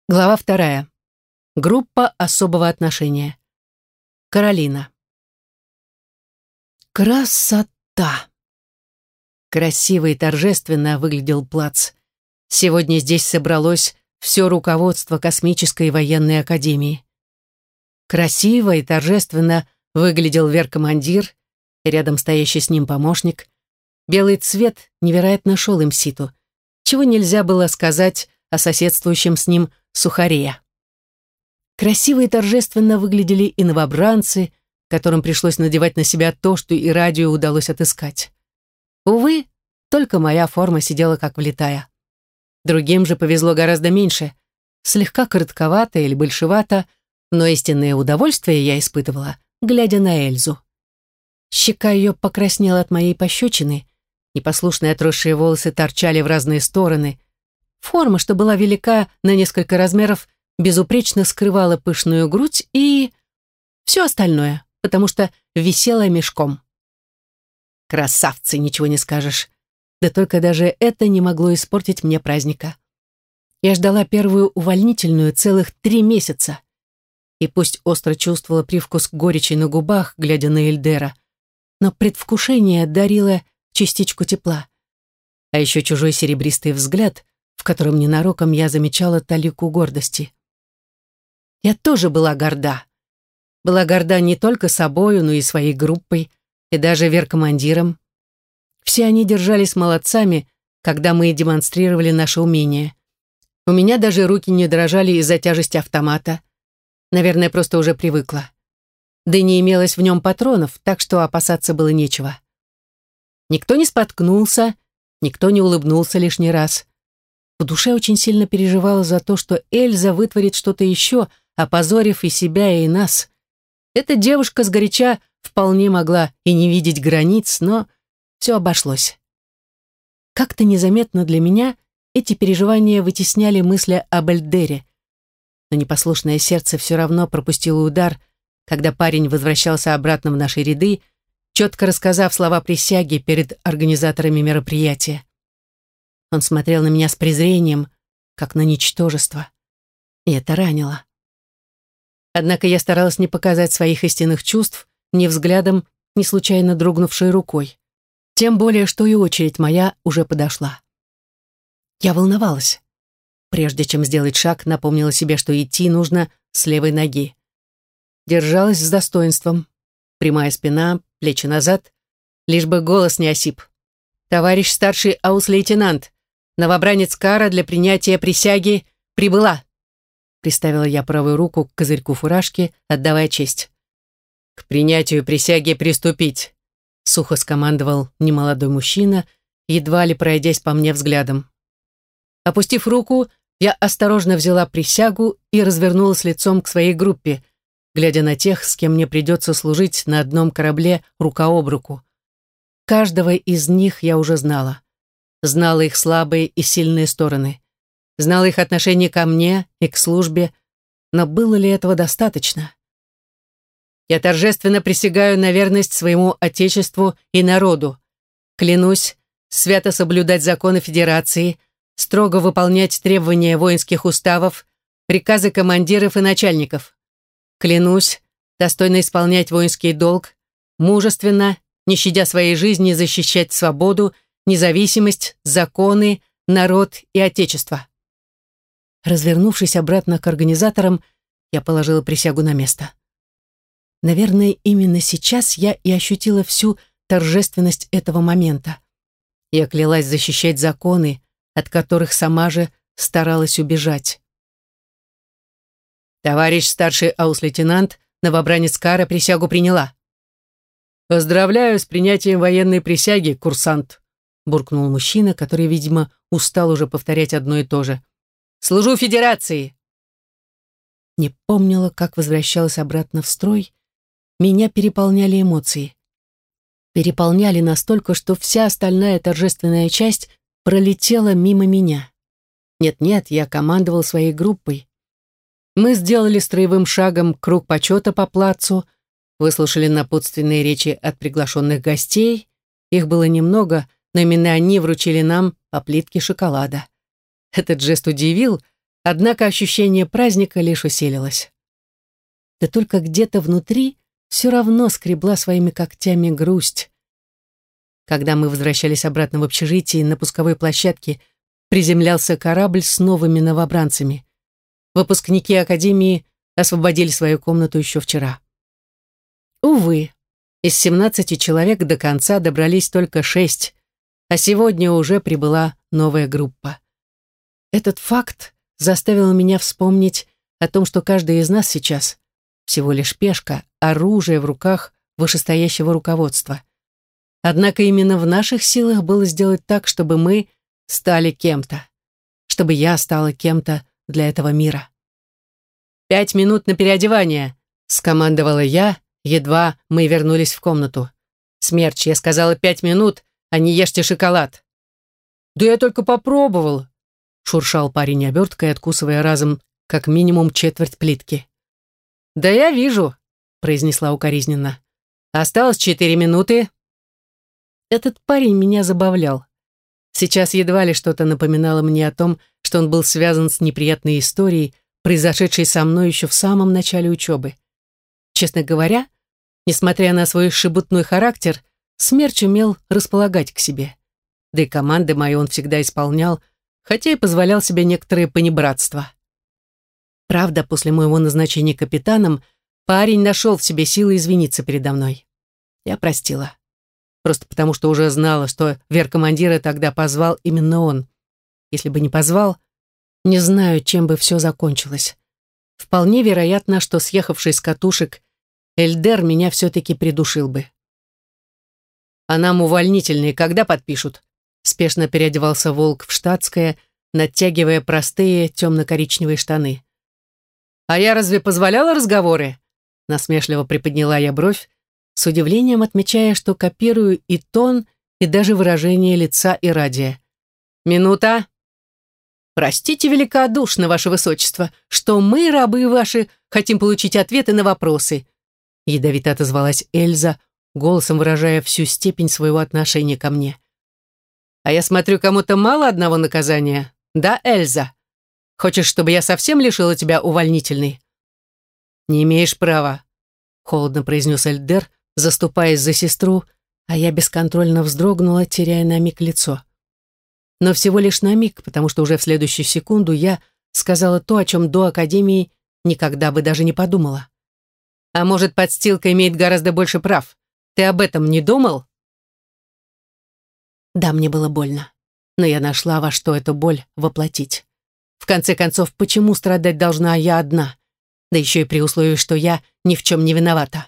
Глава 2. Группа особого отношения. Каролина. Красота! Красиво и торжественно выглядел плац. Сегодня здесь собралось все руководство Космической военной академии. Красиво и торжественно выглядел веркомандир, и рядом стоящий с ним помощник. Белый цвет невероятно шел им ситу, чего нельзя было сказать о соседствующем с ним Сухарея. Красиво и торжественно выглядели и новобранцы, которым пришлось надевать на себя то, что и радио удалось отыскать. Увы, только моя форма сидела как влитая. Другим же повезло гораздо меньше. Слегка коротковато или большевато, но истинное удовольствие я испытывала, глядя на Эльзу. Щека ее покраснела от моей пощечины, непослушные отросшие волосы торчали в разные стороны. Форма, что была велика на несколько размеров, безупречно скрывала пышную грудь и все остальное, потому что висела мешком. Красавцы, ничего не скажешь. Да только даже это не могло испортить мне праздника. Я ждала первую увольнительную целых 3 месяца. И пусть остро чувствовала привкус горечи на губах, глядя на Эльдера, но предвкушение дарило частичку тепла. А еще чужой серебристый взгляд, в котором ненароком я замечала талику гордости. Я тоже была горда. Была горда не только собою, но и своей группой, и даже веркомандиром. Все они держались молодцами, когда мы демонстрировали наше умение. У меня даже руки не дрожали из-за тяжести автомата. Наверное, просто уже привыкла. Да и не имелось в нем патронов, так что опасаться было нечего. Никто не споткнулся, никто не улыбнулся лишний раз. В душе очень сильно переживала за то, что Эльза вытворит что-то еще, опозорив и себя, и нас. Эта девушка сгоряча вполне могла и не видеть границ, но все обошлось. Как-то незаметно для меня эти переживания вытесняли мысли об Эльдере. Но непослушное сердце все равно пропустило удар, когда парень возвращался обратно в наши ряды, четко рассказав слова присяги перед организаторами мероприятия. Он смотрел на меня с презрением, как на ничтожество. И это ранило. Однако я старалась не показать своих истинных чувств ни взглядом, ни случайно дрогнувшей рукой. Тем более, что и очередь моя уже подошла. Я волновалась. Прежде чем сделать шаг, напомнила себе, что идти нужно с левой ноги. Держалась с достоинством. Прямая спина, плечи назад, лишь бы голос не осип. «Товарищ старший аус-лейтенант, новобранец Кара для принятия присяги прибыла!» Приставила я правую руку к козырьку фуражки, отдавая честь. «К принятию присяги приступить!» Сухо скомандовал немолодой мужчина, едва ли пройдясь по мне взглядом. Опустив руку, я осторожно взяла присягу и развернулась лицом к своей группе, глядя на тех, с кем мне придется служить на одном корабле рука об руку. Каждого из них я уже знала. Знала их слабые и сильные стороны. Знала их отношение ко мне и к службе, но было ли этого достаточно? Я торжественно присягаю на верность своему Отечеству и народу. Клянусь свято соблюдать законы Федерации, строго выполнять требования воинских уставов, приказы командиров и начальников. Клянусь достойно исполнять воинский долг, мужественно, не щадя своей жизни, защищать свободу, независимость, законы, народ и Отечество. Развернувшись обратно к организаторам, я положила присягу на место. Наверное, именно сейчас я и ощутила всю торжественность этого момента. Я клялась защищать законы, от которых сама же старалась убежать. «Товарищ старший аус-лейтенант, новобранец Кара присягу приняла». «Поздравляю с принятием военной присяги, курсант», буркнул мужчина, который, видимо, устал уже повторять одно и то же. «Служу Федерации!» Не помнила, как возвращалась обратно в строй. Меня переполняли эмоции. Переполняли настолько, что вся остальная торжественная часть пролетела мимо меня. Нет-нет, я командовал своей группой. Мы сделали строевым шагом круг почета по плацу, выслушали напутственные речи от приглашенных гостей. Их было немного, но именно они вручили нам по плитке шоколада. Этот жест удивил, Однако ощущение праздника лишь усилилось. Да только где-то внутри все равно скребла своими когтями грусть. Когда мы возвращались обратно в общежитие, на пусковой площадке приземлялся корабль с новыми новобранцами. Выпускники академии освободили свою комнату еще вчера. Увы, из 17 человек до конца добрались только 6, а сегодня уже прибыла новая группа. Этот факт заставил меня вспомнить о том, что каждый из нас сейчас всего лишь пешка, оружие в руках вышестоящего руководства. Однако именно в наших силах было сделать так, чтобы мы стали кем-то, чтобы я стала кем-то для этого мира. 5 минут на переодевание», — скомандовала я, едва мы вернулись в комнату. «Смерч, я сказала 5 минут, а не ешьте шоколад». «Да я только попробовал», — шуршал парень оберткой, откусывая разом как минимум четверть плитки. «Да я вижу», — произнесла укоризненно. «Осталось 4 минуты». Этот парень меня забавлял. Сейчас едва ли что-то напоминало мне о том, что он был связан с неприятной историей, произошедшей со мной еще в самом начале учебы. Честно говоря, несмотря на свой шебутной характер, Смерч умел располагать к себе. Да и команды мои он всегда исполнял, хотя и позволял себе некоторые понебратства. Правда, после моего назначения капитаном парень нашел в себе силы извиниться передо мной. Я простила. Просто потому, что уже знала, что веркомандира тогда позвал именно он. Если бы не позвал, не знаю, чем бы все закончилось. Вполне вероятно, что, съехавший с катушек, Эльдер меня все-таки придушил бы. «А нам увольнительные когда подпишут?» Спешно переодевался Волк в штатское, натягивая простые темно-коричневые штаны. «А я разве позволяла разговоры?» Насмешливо приподняла я бровь, с удивлением отмечая, что копирую и тон, и даже выражение лица Ирадия. «Минута!» «Простите великодушно, ваше высочество, что мы, рабы ваши, хотим получить ответы на вопросы», ядовито отозвалась Эльза, голосом выражая всю степень своего отношения ко мне. «А я смотрю, кому-то мало одного наказания. Да, Эльза? Хочешь, чтобы я совсем лишила тебя увольнительной?» «Не имеешь права», — холодно произнес Эльдер, заступаясь за сестру, а я бесконтрольно вздрогнула, теряя на миг лицо. Но всего лишь на миг, потому что уже в следующую секунду я сказала то, о чем до Академии никогда бы даже не подумала. «А может, подстилка имеет гораздо больше прав? Ты об этом не думал?» Да, мне было больно, но я нашла, во что эту боль воплотить. В конце концов, почему страдать должна я одна? Да еще и при условии, что я ни в чем не виновата.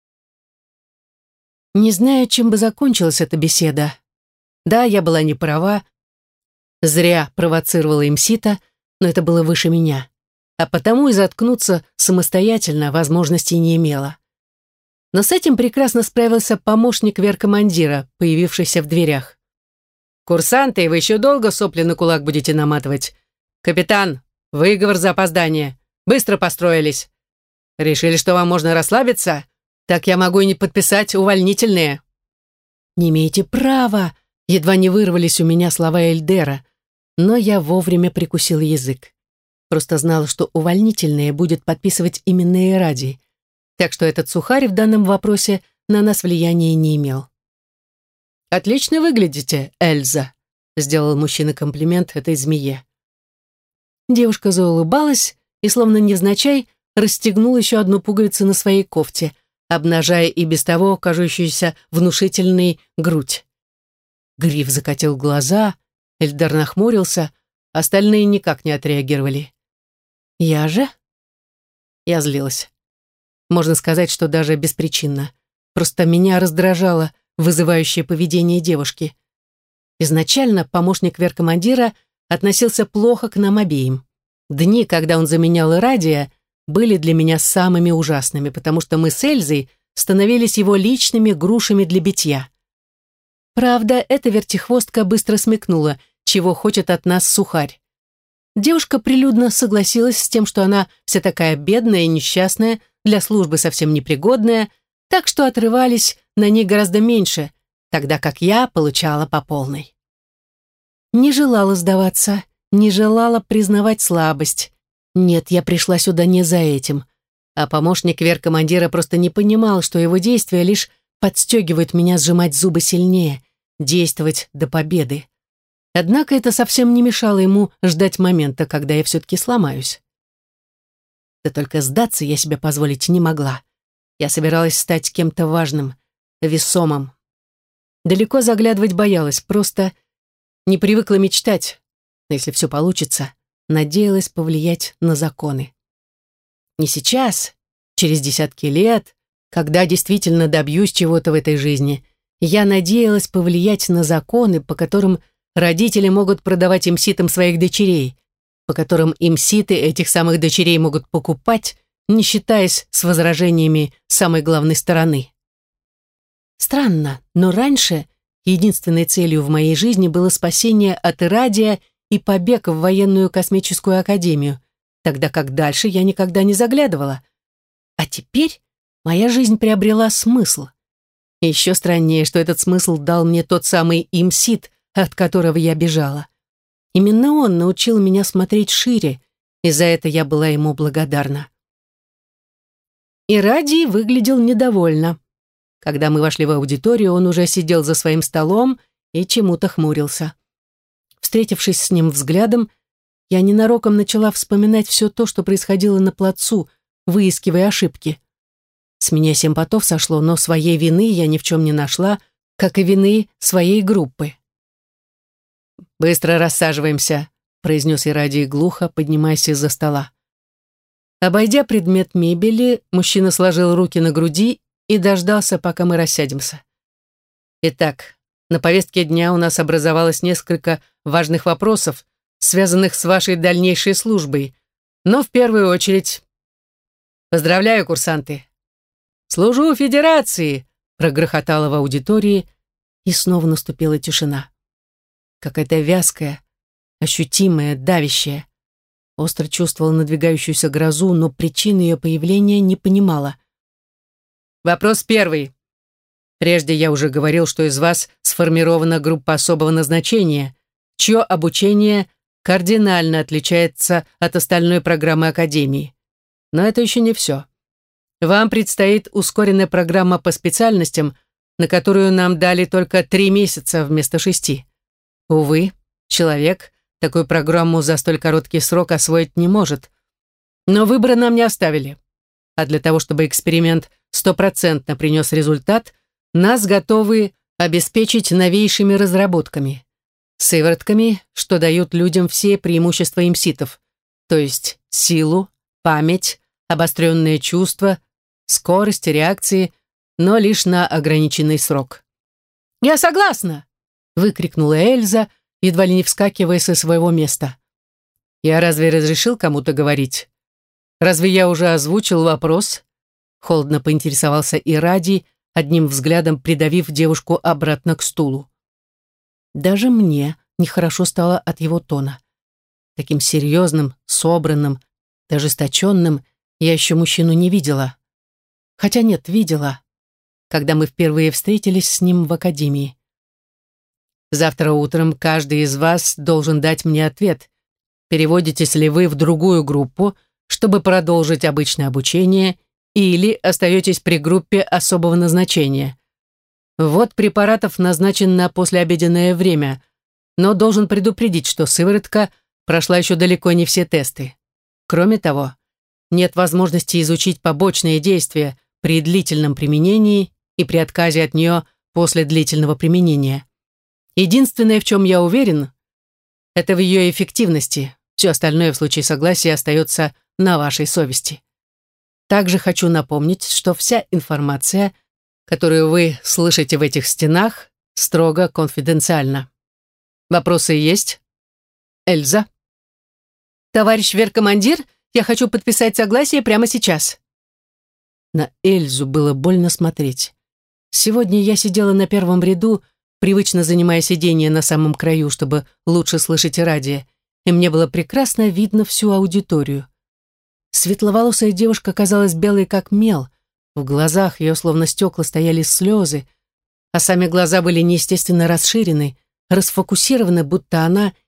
Не знаю, чем бы закончилась эта беседа. Да, я была не права, зря провоцировала имсита, но это было выше меня, а потому и заткнуться самостоятельно возможности не имела. Но с этим прекрасно справился помощник веркомандира, появившийся в дверях. «Курсанты, вы еще долго сопли на кулак будете наматывать? Капитан, выговор за опоздание. Быстро построились. Решили, что вам можно расслабиться? Так я могу и не подписать увольнительные». «Не имеете права», едва не вырвались у меня слова Эльдера, но я вовремя прикусил язык. Просто знала, что увольнительные будет подписывать именно Ирадий, так что этот сухарь в данном вопросе на нас влияния не имел. «Отлично выглядите, Эльза», — сделал мужчина комплимент этой змее. Девушка заулыбалась и, словно невзначай, расстегнула еще одну пуговицу на своей кофте, обнажая и без того кажущуюся внушительной грудь. Гриф закатил глаза, Эльдар нахмурился, остальные никак не отреагировали. Я же? Я злилась. Можно сказать, что даже беспричинно. Просто меня раздражало вызывающее поведение девушки. Изначально помощник веркомандира относился плохо к нам обеим. Дни, когда он заменял Ирадия, были для меня самыми ужасными, потому что мы с Эльзой становились его личными грушами для битья. Правда, эта вертихвостка быстро смекнула, чего хочет от нас сухарь. Девушка прилюдно согласилась с тем, что она вся такая бедная и несчастная, для службы совсем непригодная, так что отрывались на ней гораздо меньше, тогда как я получала по полной. Не желала сдаваться, не желала признавать слабость. Нет, я пришла сюда не за этим. А помощник веркомандира просто не понимал, что его действия лишь подстегивают меня сжимать зубы сильнее, действовать до победы. Однако это совсем не мешало ему ждать момента, когда я все-таки сломаюсь. Да только сдаться я себе позволить не могла. Я собиралась стать кем-то важным, весомым. Далеко заглядывать боялась, просто не привыкла мечтать. Но если все получится, надеялась повлиять на законы. Не сейчас, через десятки лет, когда действительно добьюсь чего-то в этой жизни, я надеялась повлиять на законы, по которым родители могут продавать имситам своих дочерей, по которым имситы этих самых дочерей могут покупать, не считаясь с возражениями самой главной стороны. Странно, но раньше единственной целью в моей жизни было спасение от Ирадия и побег в военную космическую академию, тогда как дальше я никогда не заглядывала. А теперь моя жизнь приобрела смысл. И еще страннее, что этот смысл дал мне тот самый имсит, от которого я бежала. Именно он научил меня смотреть шире, и за это я была ему благодарна. Ирадий выглядел недовольно. Когда мы вошли в аудиторию, он уже сидел за своим столом и чему-то хмурился. Встретившись с ним взглядом, я ненароком начала вспоминать все то, что происходило на плацу, выискивая ошибки. С меня 7 потов сошло, но своей вины я ни в чем не нашла, как и вины своей группы. «Быстро рассаживаемся», — произнес Ирадий глухо, поднимаясь из-за стола. Обойдя предмет мебели, мужчина сложил руки на груди и дождался, пока мы рассядемся. «Итак, на повестке дня у нас образовалось несколько важных вопросов, связанных с вашей дальнейшей службой, но в первую очередь... Поздравляю, курсанты! Служу Федерации!» — прогрохотало в аудитории, и снова наступила тишина. Какая-то вязкая, ощутимая, давящая. Остро чувствовала надвигающуюся грозу, но причины ее появления не понимала. Вопрос первый. Прежде я уже говорил, что из вас сформирована группа особого назначения, чье обучение кардинально отличается от остальной программы Академии. Но это еще не все. Вам предстоит ускоренная программа по специальностям, на которую нам дали только 3 месяца вместо 6. Увы, человек такую программу за столь короткий срок освоить не может. Но выбора нам не оставили. А для того, чтобы эксперимент 100% принес результат, нас готовы обеспечить новейшими разработками. Сыворотками, что дают людям все преимущества имситов, то есть силу, память, обостренные чувства, скорость реакции, но лишь на ограниченный срок. «Я согласна!» — выкрикнула Эльза, едва ли не вскакивая со своего места. «Я разве разрешил кому-то говорить? Разве я уже озвучил вопрос?» Холодно поинтересовался Ирадий, одним взглядом придавив девушку обратно к стулу. Даже мне нехорошо стало от его тона. Таким серьезным, собранным, ожесточенным я еще мужчину не видела. Хотя нет, видела, когда мы впервые встретились с ним в академии. Завтра утром каждый из вас должен дать мне ответ, переводитесь ли вы в другую группу, чтобы продолжить обычное обучение, или остаетесь при группе особого назначения. Ввод препаратов назначен на послеобеденное время, но должен предупредить, что сыворотка прошла еще далеко не все тесты. Кроме того, нет возможности изучить побочные действия при длительном применении и при отказе от нее после длительного применения. Единственное, в чем я уверен, это в ее эффективности. Все остальное в случае согласия остается на вашей совести. Также хочу напомнить, что вся информация, которую вы слышите в этих стенах, строго конфиденциальна. Вопросы есть? Эльза? Товарищ веркомандир, я хочу подписать согласие прямо сейчас. На Эльзу было больно смотреть. Сегодня я сидела на первом ряду, привычно занимая сиденье на самом краю, чтобы лучше слышать Ирадия, и мне было прекрасно видно всю аудиторию. Светловолосая девушка казалась белой как мел, в глазах ее словно стекла стояли слезы, а сами глаза были неестественно расширены, расфокусированы, будто она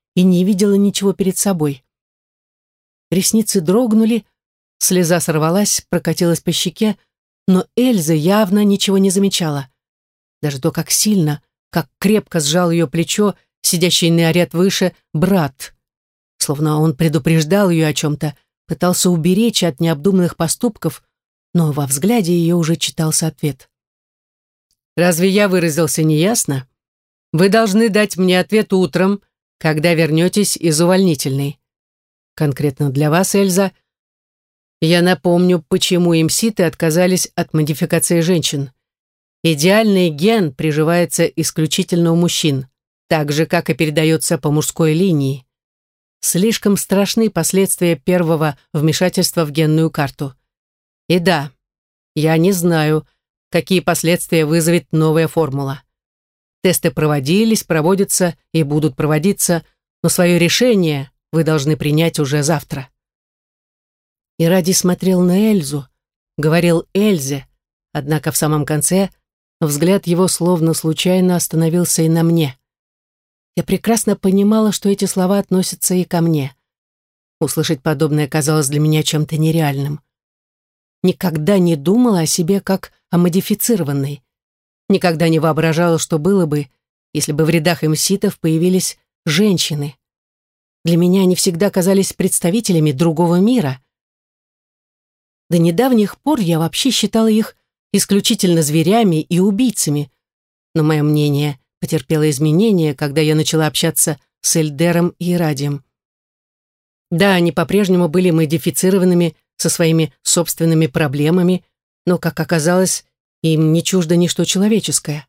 и не видела ничего перед собой. Ресницы дрогнули, слеза сорвалась, прокатилась по щеке, но Эльза явно ничего не замечала. Даже то, как сильно, как крепко сжал ее плечо, сидящий на ряд выше, брат. Словно он предупреждал ее о чем-то, пытался уберечь от необдуманных поступков, но во взгляде ее уже читался ответ. «Разве я выразился неясно? Вы должны дать мне ответ утром, когда вернетесь из увольнительной. Конкретно для вас, Эльза, я напомню, почему имситы отказались от модификации женщин. Идеальный ген приживается исключительно у мужчин, так же, как и передается по мужской линии. Слишком страшны последствия первого вмешательства в генную карту. И да, я не знаю, какие последствия вызовет новая формула. Тесты проводились, проводятся и будут проводиться, но свое решение вы должны принять уже завтра». Иради смотрел на Эльзу, говорил Эльзе, однако в самом конце взгляд его словно случайно остановился и на мне. Я прекрасно понимала, что эти слова относятся и ко мне. Услышать подобное казалось для меня чем-то нереальным. Никогда не думала о себе как о модифицированной. Никогда не воображала, что было бы, если бы в рядах имситов появились женщины. Для меня они всегда казались представителями другого мира. До недавних пор я вообще считала их исключительно зверями и убийцами, но мое мнение потерпело изменения, когда я начала общаться с Эльдером и Ирадием. Да, они по-прежнему были модифицированными со своими собственными проблемами, но, как оказалось, им не чуждо ничто человеческое.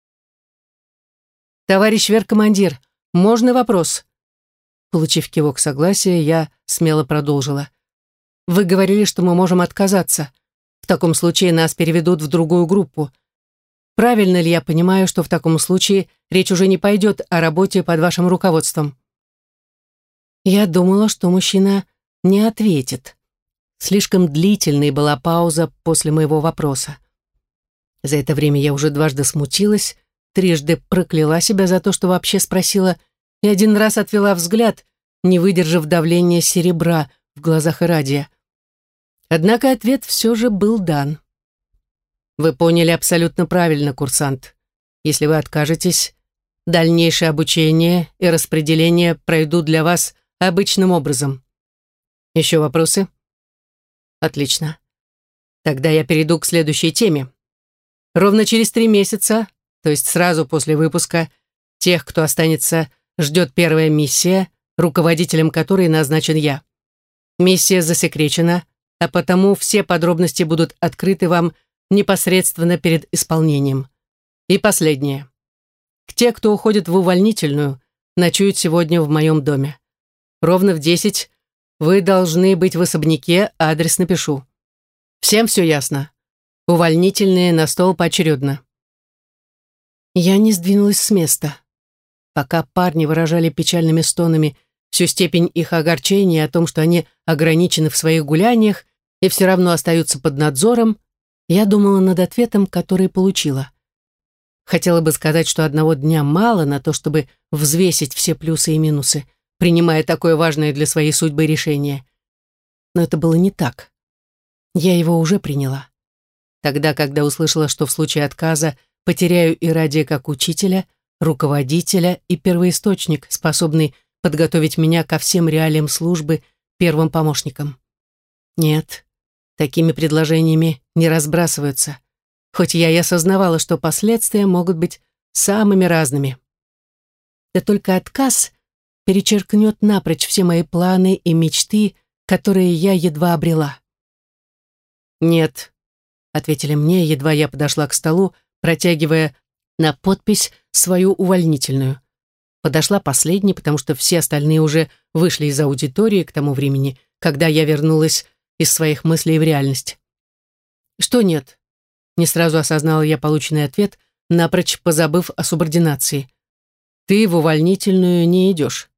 «Товарищ веркомандир, можно вопрос?» Получив кивок согласия, я смело продолжила. «Вы говорили, что мы можем отказаться. В таком случае нас переведут в другую группу. Правильно ли я понимаю, что в таком случае речь уже не пойдет о работе под вашим руководством?» Я думала, что мужчина не ответит. Слишком длительной была пауза после моего вопроса. За это время я уже дважды смутилась, трижды прокляла себя за то, что вообще спросила, и один раз отвела взгляд, не выдержав давления серебра в глазах Ирадия. Однако ответ все же был дан. «Вы поняли абсолютно правильно, курсант. Если вы откажетесь, дальнейшее обучение и распределение пройдут для вас обычным образом. Еще вопросы?» «Отлично. Тогда я перейду к следующей теме. Ровно через 3 месяца, то есть сразу после выпуска, тех, кто останется, ждет первая миссия, руководителем которой назначен я. Миссия засекречена, а потому все подробности будут открыты вам непосредственно перед исполнением. И последнее. Те, кто уходит в увольнительную, ночуют сегодня в моем доме. Ровно в 10 вы должны быть в особняке, адрес напишу. Всем все ясно? Увольнительные на стол поочередно». Я не сдвинулась с места. Пока парни выражали печальными стонами всю степень их огорчения о том, что они ограничены в своих гуляниях и все равно остаются под надзором, я думала над ответом, который получила. Хотела бы сказать, что одного дня мало на то, чтобы взвесить все плюсы и минусы, принимая такое важное для своей судьбы решение. Но это было не так. Я его уже приняла. Тогда, когда услышала, что в случае отказа потеряю Ирадия как учителя, руководителя и первоисточник, способный подготовить меня ко всем реалиям службы первым помощником. Нет, такими предложениями не разбрасываются, хоть я и осознавала, что последствия могут быть самыми разными. Да только отказ перечеркнет напрочь все мои планы и мечты, которые я едва обрела. «Нет», — ответили мне, едва я подошла к столу, протягивая на подпись свою увольнительную. Подошла последней, потому что все остальные уже вышли из аудитории к тому времени, когда я вернулась из своих мыслей в реальность. «Что нет?» Не сразу осознала я полученный ответ, напрочь позабыв о субординации. «Ты в увольнительную не идешь.